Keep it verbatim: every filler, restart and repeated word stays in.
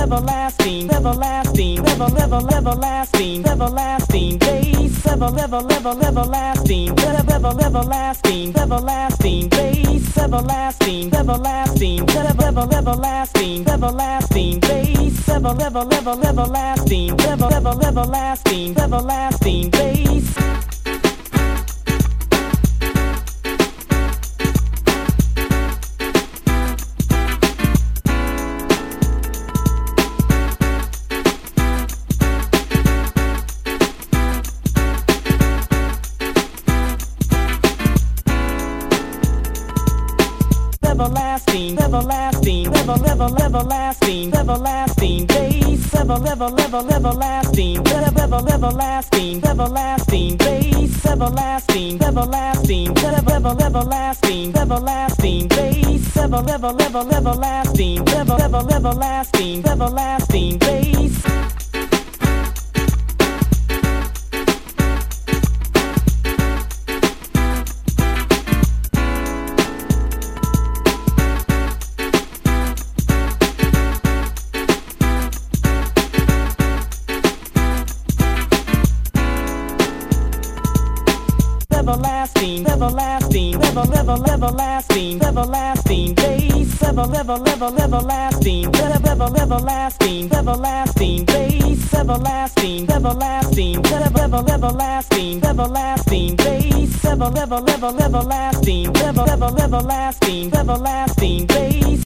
everlasting, everlasting, ever, ever, everlasting, everlasting bass, ever, ever, ever, everlasting, ever, ever, everlasting, everlasting bass, everlasting, everlasting, ever, ever, everlasting, everlasting bass, ever, ever, ever, everlasting, ever, ever, everlasting, everlasting bass. Everlasting, everlasting, ever, ever, everlasting, everlasting bass, ever, ever, ever, everlasting, ever, ever, everlasting, everlasting bass, everlasting, everlasting, ever, ever, everlasting, everlasting bass, ever, ever, ever, everlasting, ever, ever, everlasting, everlasting bass. Everlasting, everlasting, ever, ever, everlasting, everlasting bass, ever, ever, ever, everlasting, ever, ever, everlasting, everlasting bass, everlasting, everlasting, ever, ever, everlasting, everlasting bass, ever, ever, ever, everlasting, ever, ever, everlasting, everlasting bass.